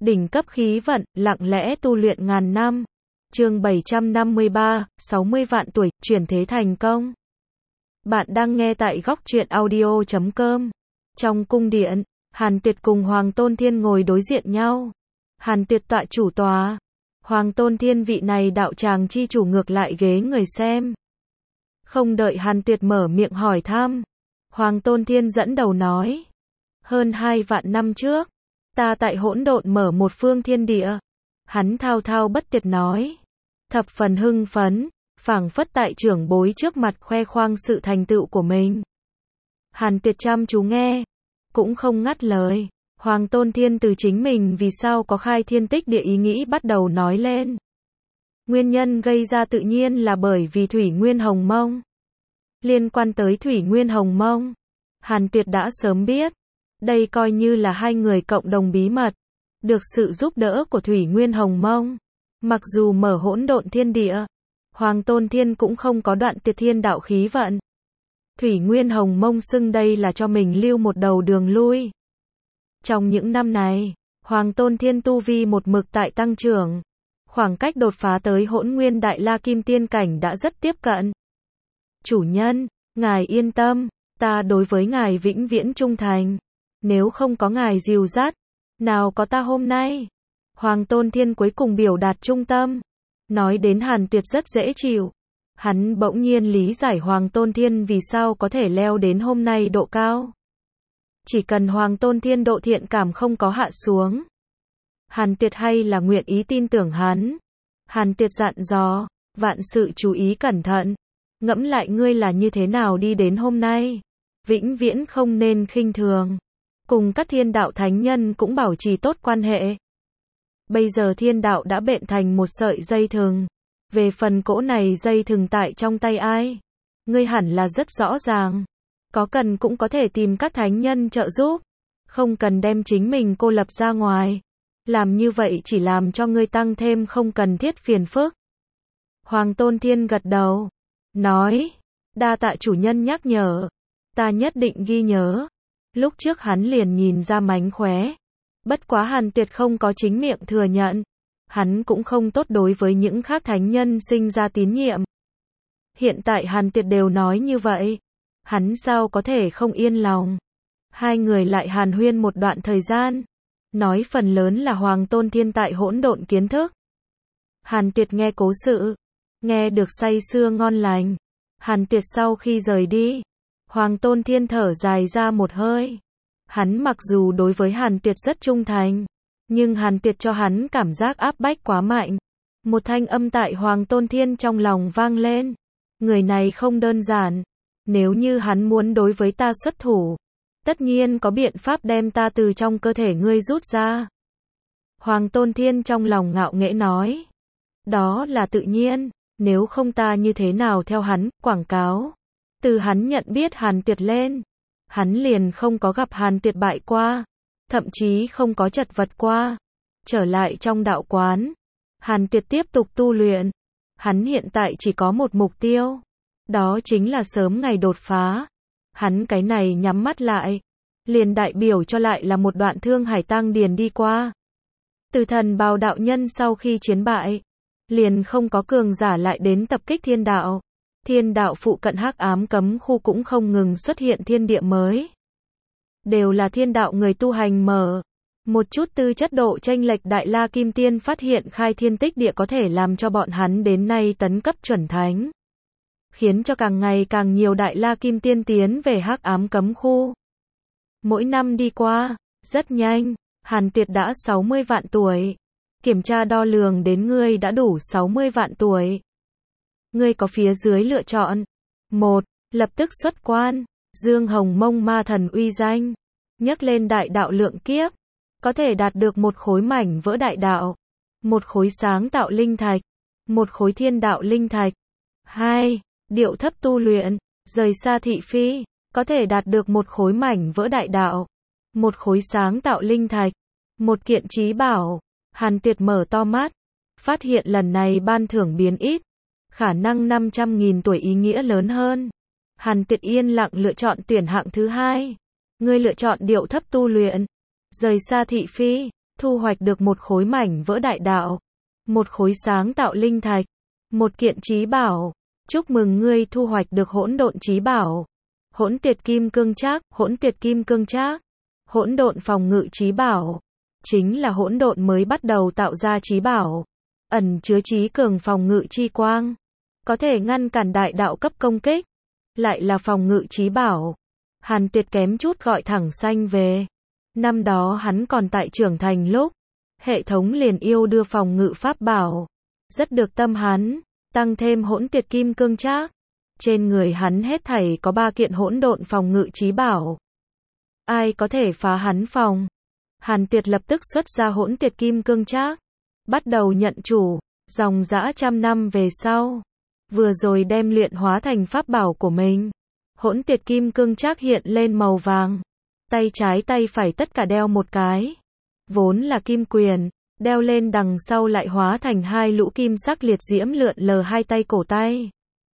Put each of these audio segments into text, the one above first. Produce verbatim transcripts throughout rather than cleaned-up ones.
Đỉnh cấp khí vận, lặng lẽ tu luyện ngàn năm. Chương bảy trăm năm mươi ba, sáu mươi vạn tuổi, chuyển thế thành công. Bạn đang nghe tại góc truyện audio chấm com. Trong cung điện, Hàn Tuyệt cùng Hoàng Tôn Thiên ngồi đối diện nhau. Hàn Tuyệt tọa chủ tòa. Hoàng Tôn Thiên vị này đạo tràng chi chủ ngược lại ghế người xem. Không đợi Hàn Tuyệt mở miệng hỏi thăm, Hoàng Tôn Thiên dẫn đầu nói. Hơn hai vạn năm trước, ta tại hỗn độn mở một phương thiên địa. Hắn thao thao bất tuyệt nói. Thập phần hưng phấn, phảng phất tại trưởng bối trước mặt khoe khoang sự thành tựu của mình. Hàn Tuyệt chăm chú nghe, cũng không ngắt lời. Hoàng Tôn Thiên từ chính mình vì sao có khai thiên tích địa ý nghĩ bắt đầu nói lên. Nguyên nhân gây ra tự nhiên là bởi vì Thủy Nguyên Hồng Mông. Liên quan tới Thủy Nguyên Hồng Mông, Hàn Tuyệt đã sớm biết. Đây coi như là hai người cộng đồng bí mật. Được sự giúp đỡ của Thủy Nguyên Hồng Mông, mặc dù mở hỗn độn thiên địa, Hoàng Tôn Thiên cũng không có đoạn tuyệt thiên đạo khí vận. Thủy Nguyên Hồng Mông xưng đây là cho mình lưu một đầu đường lui. Trong những năm này, Hoàng Tôn Thiên tu vi một mực tại tăng trưởng. Khoảng cách đột phá tới hỗn nguyên đại la kim tiên cảnh đã rất tiếp cận. Chủ nhân, ngài yên tâm, ta đối với ngài vĩnh viễn trung thành. Nếu không có ngài dìu dắt, nào có ta hôm nay. Hoàng Tôn Thiên cuối cùng biểu đạt trung tâm. Nói đến Hàn Tuyệt rất dễ chịu. Hắn bỗng nhiên lý giải Hoàng Tôn Thiên vì sao có thể leo đến hôm nay độ cao. Chỉ cần Hoàng Tôn Thiên độ thiện cảm không có hạ xuống, Hàn Tuyệt hay là nguyện ý tin tưởng hắn. Hàn Tuyệt dặn dò, vạn sự chú ý cẩn thận. Ngẫm lại ngươi là như thế nào đi đến hôm nay. Vĩnh viễn không nên khinh thường. Cùng các thiên đạo thánh nhân cũng bảo trì tốt quan hệ. Bây giờ thiên đạo đã bện thành một sợi dây thừng. Về phần cỗ này dây thừng tại trong tay ai, ngươi hẳn là rất rõ ràng. Có cần cũng có thể tìm các thánh nhân trợ giúp. Không cần đem chính mình cô lập ra ngoài. Làm như vậy chỉ làm cho ngươi tăng thêm không cần thiết phiền phức. Hoàng Tôn Thiên gật đầu. Nói. Đa tạ chủ nhân nhắc nhở. Ta nhất định ghi nhớ. Lúc trước hắn liền nhìn ra mánh khóe. Bất quá Hàn Tuyệt không có chính miệng thừa nhận. Hắn cũng không tốt đối với những khác thánh nhân sinh ra tín nhiệm. Hiện tại Hàn Tuyệt đều nói như vậy. Hắn sao có thể không yên lòng. Hai người lại hàn huyên một đoạn thời gian. Nói phần lớn là Hoàng Tôn Thiên tại hỗn độn kiến thức. Hàn Tuyệt nghe cố sự. Nghe được say sưa ngon lành. Hàn Tuyệt sau khi rời đi, Hoàng Tôn Thiên thở dài ra một hơi. Hắn mặc dù đối với Hàn Tuyệt rất trung thành, nhưng Hàn Tuyệt cho hắn cảm giác áp bách quá mạnh. Một thanh âm tại Hoàng Tôn Thiên trong lòng vang lên. Người này không đơn giản. Nếu như hắn muốn đối với ta xuất thủ, tất nhiên có biện pháp đem ta từ trong cơ thể ngươi rút ra. Hoàng Tôn Thiên trong lòng ngạo nghễ nói. Đó là tự nhiên, nếu không ta như thế nào theo hắn, quảng cáo. Từ hắn nhận biết Hàn Tuyệt lên, hắn liền không có gặp Hàn Tuyệt bại qua, thậm chí không có chật vật qua. Trở lại trong đạo quán, Hàn Tuyệt tiếp tục tu luyện. Hắn hiện tại chỉ có một mục tiêu, đó chính là sớm ngày đột phá. Hắn cái này nhắm mắt lại, liền đại biểu cho lại là một đoạn thương hải tang điền đi qua. Từ thần bào đạo nhân sau khi chiến bại, liền không có cường giả lại đến tập kích thiên đạo. Thiên đạo phụ cận hắc ám cấm khu cũng không ngừng xuất hiện thiên địa mới. Đều là thiên đạo người tu hành mở. Một chút tư chất độ chênh lệch đại la kim tiên phát hiện khai thiên tích địa có thể làm cho bọn hắn đến nay tấn cấp chuẩn thánh. Khiến cho càng ngày càng nhiều đại la kim tiên tiến về hắc ám cấm khu. Mỗi năm đi qua, rất nhanh, Hàn Tuyệt đã sáu mươi vạn tuổi. Kiểm tra đo lường đến ngươi đã đủ sáu mươi vạn tuổi. Ngươi có phía dưới lựa chọn. một. Lập tức xuất quan. Dương Hồng Mông ma thần uy danh. Nhắc lên đại đạo lượng kiếp. Có thể đạt được một khối mảnh vỡ đại đạo. Một khối sáng tạo linh thạch. Một khối thiên đạo linh thạch. hai. Điệu thấp tu luyện. Rời xa thị phi. Có thể đạt được một khối mảnh vỡ đại đạo. Một khối sáng tạo linh thạch. Một kiện trí bảo. Hàn Tuyệt mở to mắt. Phát hiện lần này ban thưởng biến ít. Khả năng năm trăm nghìn tuổi ý nghĩa lớn hơn. Hàn Tuyệt yên lặng lựa chọn tuyển hạng thứ hai. Ngươi lựa chọn điệu thấp tu luyện. Rời xa thị phi. thu hoạch được một khối mảnh vỡ đại đạo, một khối sáng tạo linh thạch, một kiện chí bảo. Chúc mừng ngươi thu hoạch được hỗn độn chí bảo. Hỗn tuyệt kim cương trác, hỗn tuyệt kim cương trác. Hỗn độn phòng ngự chí bảo, chính là hỗn độn mới bắt đầu tạo ra chí bảo, ẩn chứa chí cường phòng ngự chi quang, có thể ngăn cản đại đạo cấp công kích, lại là phòng ngự chí bảo. Hàn Tuyệt kém chút gọi thẳng xanh về. Năm đó hắn còn tại trưởng thành lúc, hệ thống liền yêu đưa phòng ngự pháp bảo, rất được tâm hắn, tăng thêm hỗn tuyệt kim cương trác. Trên người hắn hết thảy có ba kiện hỗn độn phòng ngự chí bảo. Ai có thể phá hắn phòng? Hàn Tuyệt lập tức xuất ra hỗn tuyệt kim cương trác, bắt đầu nhận chủ, dòng dã trăm năm về sau, vừa rồi đem luyện hóa thành pháp bảo của mình. Hỗn tuyệt kim cương trác hiện lên màu vàng, tay trái tay phải tất cả đeo một cái, vốn là kim quyền, đeo lên đằng sau lại hóa thành hai lũ kim sắc liệt diễm lượn lờ hai tay cổ tay.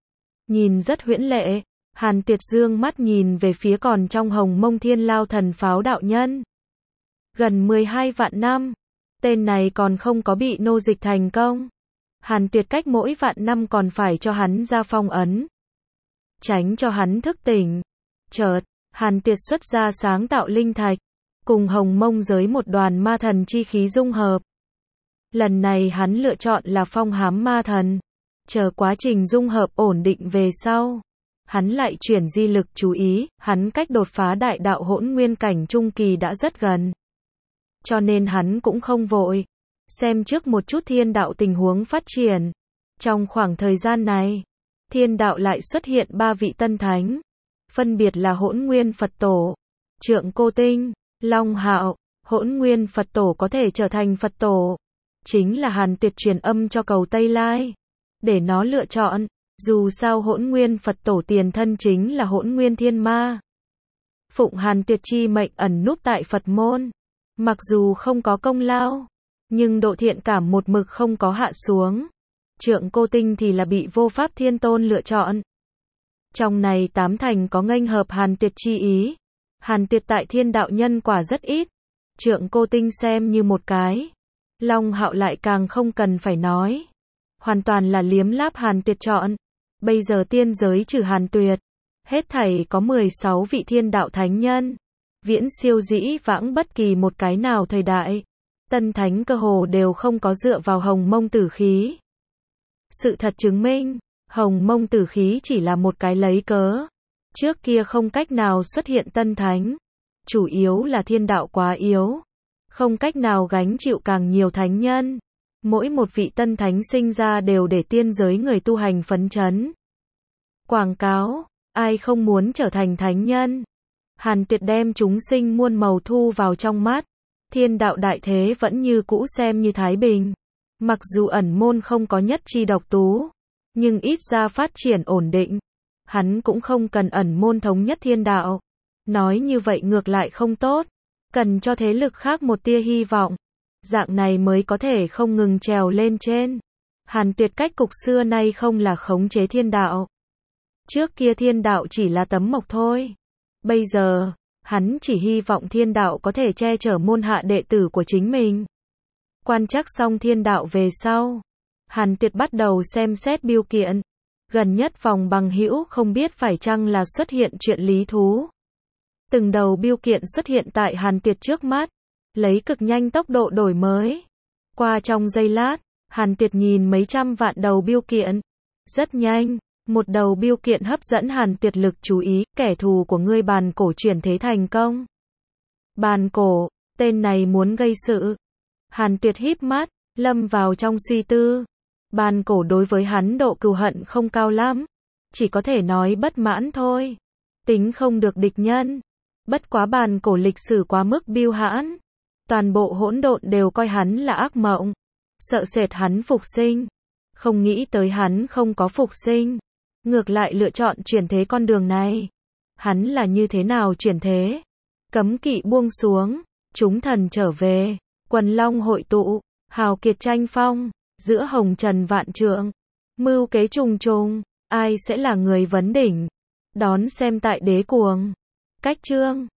Nhìn rất huyễn lệ. Hàn Tuyệt dương mắt nhìn về phía còn trong hồng mông thiên lao thần pháo đạo nhân. Gần mười hai vạn năm, tên này còn không có bị nô dịch thành công. Hàn Tuyệt cách mỗi vạn năm còn phải cho hắn ra phong ấn, tránh cho hắn thức tỉnh. Chợt, Hàn Tuyệt xuất ra sáng tạo linh thạch, cùng hồng mông giới một đoàn ma thần chi khí dung hợp. Lần này hắn lựa chọn là phong hám ma thần. Chờ quá trình dung hợp ổn định về sau, hắn lại chuyển di lực chú ý, hắn cách đột phá đại đạo hỗn nguyên cảnh trung kỳ đã rất gần. Cho nên hắn cũng không vội, xem trước một chút thiên đạo tình huống phát triển. Trong khoảng thời gian này, thiên đạo lại xuất hiện ba vị tân thánh, phân biệt là Hỗn Nguyên Phật Tổ, Trượng Cô Tinh, Long Hạo. Hỗn Nguyên Phật Tổ có thể trở thành Phật Tổ, chính là Hàn Tuyệt truyền âm cho cầu Tây Lai, để nó lựa chọn. Dù sao Hỗn Nguyên Phật Tổ tiền thân chính là Hỗn Nguyên Thiên Ma, phụng Hàn Tuyệt chi mệnh ẩn núp tại Phật môn. Mặc dù không có công lao, nhưng độ thiện cảm một mực không có hạ xuống. Trượng Cô Tinh thì là bị Vô Pháp Thiên Tôn lựa chọn. Trong này tám thành có nghênh hợp Hàn Tuyệt chi ý. Hàn Tuyệt tại thiên đạo nhân quả rất ít, Trượng Cô Tinh xem như một cái. Long Hạo lại càng không cần phải nói, hoàn toàn là liếm láp Hàn Tuyệt chọn. Bây giờ tiên giới trừ Hàn Tuyệt, hết thảy có mười sáu vị thiên đạo thánh nhân, viễn siêu dĩ vãng bất kỳ một cái nào thời đại. Tân thánh cơ hồ đều không có dựa vào hồng mông tử khí. Sự thật chứng minh, hồng mông tử khí chỉ là một cái lấy cớ. Trước kia không cách nào xuất hiện tân thánh, chủ yếu là thiên đạo quá yếu, không cách nào gánh chịu càng nhiều thánh nhân. Mỗi một vị tân thánh sinh ra đều để tiên giới người tu hành phấn chấn. Quảng cáo, ai không muốn trở thành thánh nhân. Hàn Tuyệt đem chúng sinh muôn màu thu vào trong mắt. Thiên đạo đại thế vẫn như cũ xem như thái bình. Mặc dù ẩn môn không có nhất chi độc tú, nhưng ít ra phát triển ổn định. Hắn cũng không cần ẩn môn thống nhất thiên đạo. Nói như vậy ngược lại không tốt, cần cho thế lực khác một tia hy vọng. Dạng này mới có thể không ngừng trèo lên trên. Hàn Tuyệt cách cục xưa nay không là khống chế thiên đạo. Trước kia thiên đạo chỉ là tấm mộc thôi. Bây giờ, hắn chỉ hy vọng thiên đạo có thể che chở môn hạ đệ tử của chính mình. Quan trắc xong thiên đạo về sau, Hàn Tuyệt bắt đầu xem xét biêu kiện. Gần nhất vòng bằng hữu không biết phải chăng là xuất hiện chuyện lý thú. Từng đầu biêu kiện xuất hiện tại Hàn Tuyệt trước mắt, lấy cực nhanh tốc độ đổi mới. Qua trong giây lát, Hàn Tuyệt nhìn mấy trăm vạn đầu biêu kiện. Rất nhanh, một đầu biêu kiện hấp dẫn Hàn Tuyệt lực chú ý, kẻ thù của ngươi bàn cổ chuyển thế thành công. Bàn cổ, tên này muốn gây sự. Hàn Tuyệt híp mắt, lâm vào trong suy tư. Bàn cổ đối với hắn độ cừu hận không cao lắm, chỉ có thể nói bất mãn thôi. Tính không được địch nhân. Bất quá bàn cổ lịch sử quá mức biêu hãn. Toàn bộ hỗn độn đều coi hắn là ác mộng, sợ sệt hắn phục sinh. Không nghĩ tới hắn không có phục sinh, ngược lại lựa chọn chuyển thế con đường này. Hắn là như thế nào chuyển thế? Cấm kỵ buông xuống, chúng thần trở về, quần long hội tụ, hào kiệt tranh phong, giữa hồng trần vạn trượng, mưu kế trùng trùng, ai sẽ là người vấn đỉnh? Đón xem tại Đế Cuồng. Cách chương